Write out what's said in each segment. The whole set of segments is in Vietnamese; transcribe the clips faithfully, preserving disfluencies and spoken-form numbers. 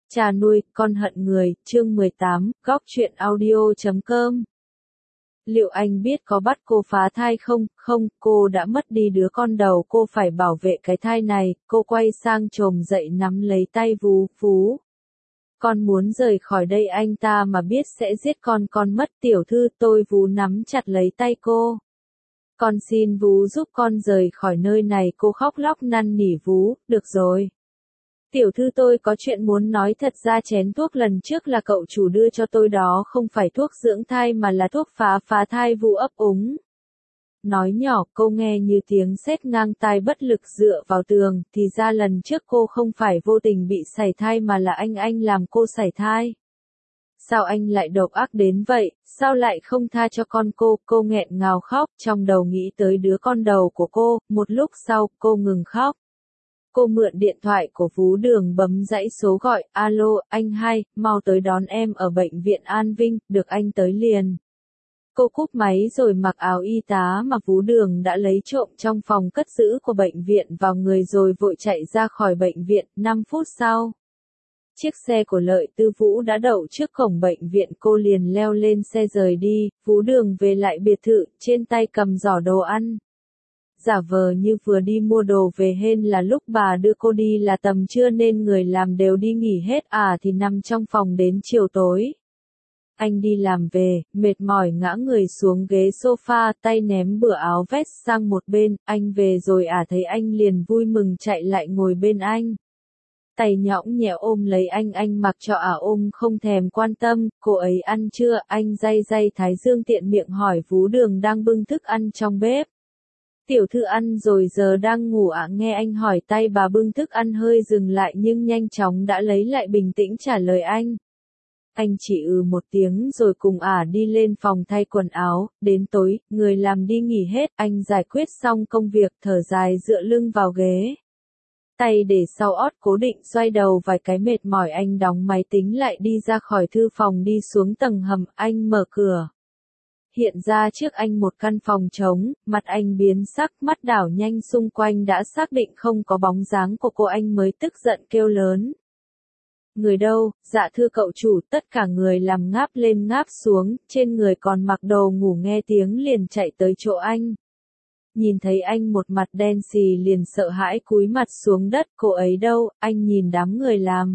Cha nuôi, con hận người, chương mười tám, góc truyện audio chấm com. Liệu anh biết có bắt cô phá thai không? Không, cô đã mất đi đứa con đầu, cô phải bảo vệ cái thai này. Cô quay sang chồm dậy nắm lấy tay Vú, Vú. Con muốn rời khỏi đây, anh ta mà biết sẽ giết con, con mất. Tiểu thư, tôi. Vú nắm chặt lấy tay cô. Con xin Vú giúp con rời khỏi nơi này, cô khóc lóc năn nỉ Vú. Được rồi. Tiểu thư, tôi có chuyện muốn nói. Thật ra chén thuốc lần trước là cậu chủ đưa cho tôi đó không phải thuốc dưỡng thai mà là thuốc phá phá thai. Vú ấp úng. Nói nhỏ, cô nghe như tiếng sét ngang tai, bất lực dựa vào tường. Thì ra lần trước cô không phải vô tình bị sảy thai mà là anh anh làm cô sảy thai. Sao anh lại độc ác đến vậy, sao lại không tha cho con cô? Cô nghẹn ngào khóc, trong đầu nghĩ tới đứa con đầu của cô. Một lúc sau, cô ngừng khóc. Cô mượn điện thoại của Vú Đường bấm dãy số gọi. Alo, anh hai, mau tới đón em ở bệnh viện An Vinh. Được, anh tới liền. Cô cúp máy rồi mặc áo y tá mà Vú Đường đã lấy trộm trong phòng cất giữ của bệnh viện vào người rồi vội chạy ra khỏi bệnh viện. năm phút sau, chiếc xe của Lợi Tư Vũ đã đậu trước cổng bệnh viện. Cô liền leo lên xe rời đi. Vú Đường về lại biệt thự, trên tay cầm giỏ đồ ăn. Giả vờ như vừa đi mua đồ về, hên là lúc bà đưa cô đi là tầm trưa nên người làm đều đi nghỉ hết, à thì nằm trong phòng đến chiều tối. Anh đi làm về, mệt mỏi ngã người xuống ghế sofa, tay ném bừa áo vest sang một bên. Anh về rồi à? Thấy anh liền vui mừng chạy lại ngồi bên anh. Tay nhõng nhẽo ôm lấy anh, anh mặc cho à ôm không thèm quan tâm. Cô ấy ăn chưa? Anh day day thái dương tiện miệng hỏi Vú Đường đang bưng thức ăn trong bếp. Tiểu thư ăn rồi, giờ đang ngủ ạ. À? Nghe anh hỏi, tay bà bưng thức ăn hơi dừng lại nhưng nhanh chóng đã lấy lại bình tĩnh trả lời anh. Anh chỉ ừ một tiếng rồi cùng ả à đi lên phòng thay quần áo. Đến tối, người làm đi nghỉ hết, anh giải quyết xong công việc, thở dài dựa lưng vào ghế. Tay để sau ót cố định, xoay đầu vài cái mệt mỏi, anh đóng máy tính lại đi ra khỏi thư phòng, đi xuống tầng hầm. Anh mở cửa. Hiện ra trước anh một căn phòng trống, mặt anh biến sắc, mắt đảo nhanh xung quanh, đã xác định không có bóng dáng của cô anh mới tức giận kêu lớn. Người đâu? Dạ thưa cậu chủ. Tất cả người làm ngáp lên ngáp xuống, trên người còn mặc đồ ngủ, nghe tiếng liền chạy tới chỗ anh. Nhìn thấy anh một mặt đen xì liền sợ hãi cúi mặt xuống đất. Cô ấy đâu? Anh nhìn đám người làm.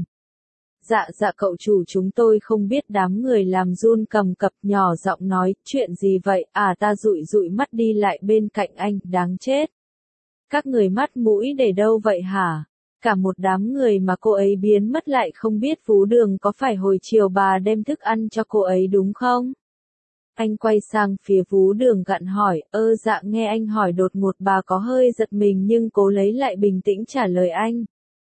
Dạ dạ cậu chủ, chúng tôi không biết. Đám người làm run cầm cập, nhỏ giọng nói, chuyện gì vậy? À ta dụi dụi mắt đi lại bên cạnh anh, đáng chết. Các người mắt mũi để đâu vậy hả? Cả một đám người mà cô ấy biến mất lại không biết. Vú Đường, có phải hồi chiều bà đem thức ăn cho cô ấy đúng không? Anh quay sang phía Vú Đường gặn hỏi. Ơ dạ. Nghe anh hỏi đột ngột, bà có hơi giật mình nhưng cố lấy lại bình tĩnh trả lời anh.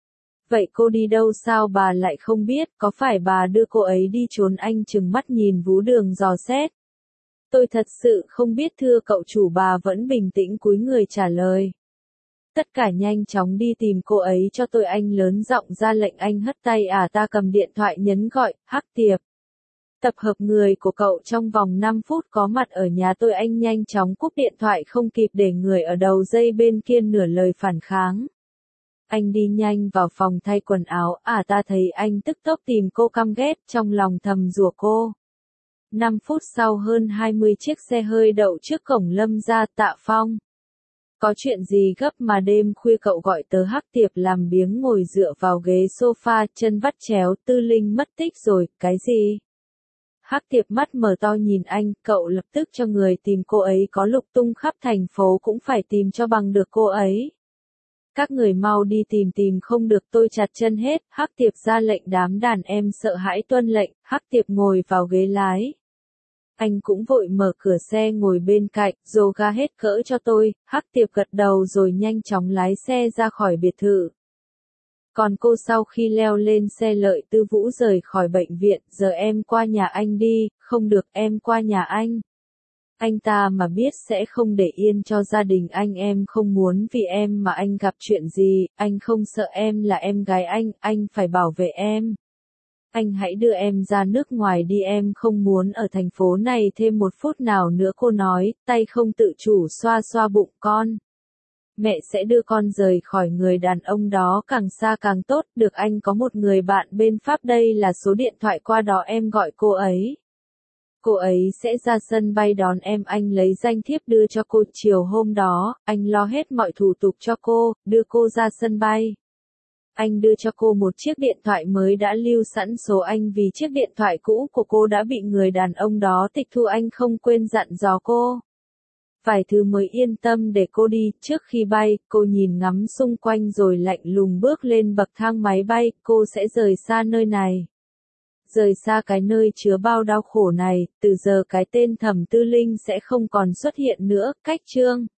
Vậy cô đi đâu sao bà lại không biết? Có phải bà đưa cô ấy đi trốn? Anh trừng mắt nhìn Vú Đường dò xét. Tôi thật sự không biết thưa cậu chủ. Bà vẫn bình tĩnh cúi người trả lời. Tất cả nhanh chóng đi tìm cô ấy cho tôi. Anh lớn giọng ra lệnh. Anh hất tay à ta cầm điện thoại nhấn gọi. Hắc Tiệp. Tập hợp người của cậu trong vòng năm phút có mặt ở nhà tôi. Anh nhanh chóng cúp điện thoại, không kịp để người ở đầu dây bên kia nửa lời phản kháng. Anh đi nhanh vào phòng thay quần áo. À ta thấy anh tức tốc tìm cô căm ghét, trong lòng thầm rủa cô. năm phút sau, hơn hai mươi chiếc xe hơi đậu trước cổng Lâm gia. Tạ Phong. Có chuyện gì gấp mà đêm khuya cậu gọi tớ? Hắc Tiệp làm biếng ngồi dựa vào ghế sofa, chân vắt chéo. Tư Linh mất tích rồi. Cái gì? Hắc Tiệp mắt mở to nhìn anh. Cậu lập tức cho người tìm cô ấy, có lục tung khắp thành phố cũng phải tìm cho bằng được cô ấy. Các người mau đi tìm, tìm không được tôi chặt chân hết. Hắc Tiệp ra lệnh. Đám đàn em sợ hãi tuân lệnh. Hắc Tiệp ngồi vào ghế lái. Anh cũng vội mở cửa xe ngồi bên cạnh. Dồ ga hết cỡ cho tôi. Hắc Tiệp gật đầu rồi nhanh chóng lái xe ra khỏi biệt thự. Còn cô, sau khi leo lên xe Lợi Tư Vũ rời khỏi bệnh viện, giờ em qua nhà anh đi. Không được, em qua nhà anh. Anh ta mà biết sẽ không để yên cho gia đình anh. Em không muốn vì em mà anh gặp chuyện gì. Anh không sợ, em là em gái anh, anh phải bảo vệ em. Anh hãy đưa em ra nước ngoài đi, em không muốn ở thành phố này thêm một phút nào nữa. Cô nói, tay không tự chủ xoa xoa bụng con. Mẹ sẽ đưa con rời khỏi người đàn ông đó càng xa càng tốt, được anh có một người bạn bên Pháp, đây là số điện thoại qua đó em gọi cô ấy. Cô ấy sẽ ra sân bay đón em, anh lấy danh thiếp đưa cho cô, chiều hôm đó, anh lo hết mọi thủ tục cho cô, đưa cô ra sân bay. Anh đưa cho cô một chiếc điện thoại mới đã lưu sẵn số anh vì chiếc điện thoại cũ của cô đã bị người đàn ông đó tịch thu, anh không quên dặn dò cô. Vài thứ mới yên tâm để cô đi, trước khi bay, cô nhìn ngắm xung quanh rồi lạnh lùng bước lên bậc thang máy bay, cô sẽ rời xa nơi này. Rời xa cái nơi chứa bao đau khổ này, từ giờ cái tên Thẩm Tư Linh sẽ không còn xuất hiện nữa, cách chương.